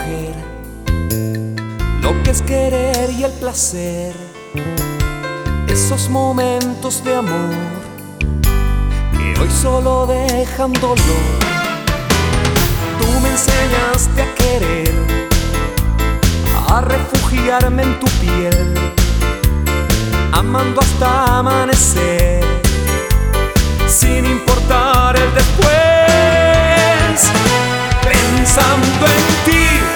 mujer, lo que es querer y el placer, esos momentos de amor que hoy solo dejan dolor. Tú me enseñaste a querer, a refugiarme en tu piel, amando hasta amanecer, sin importar el después. Pensando en ti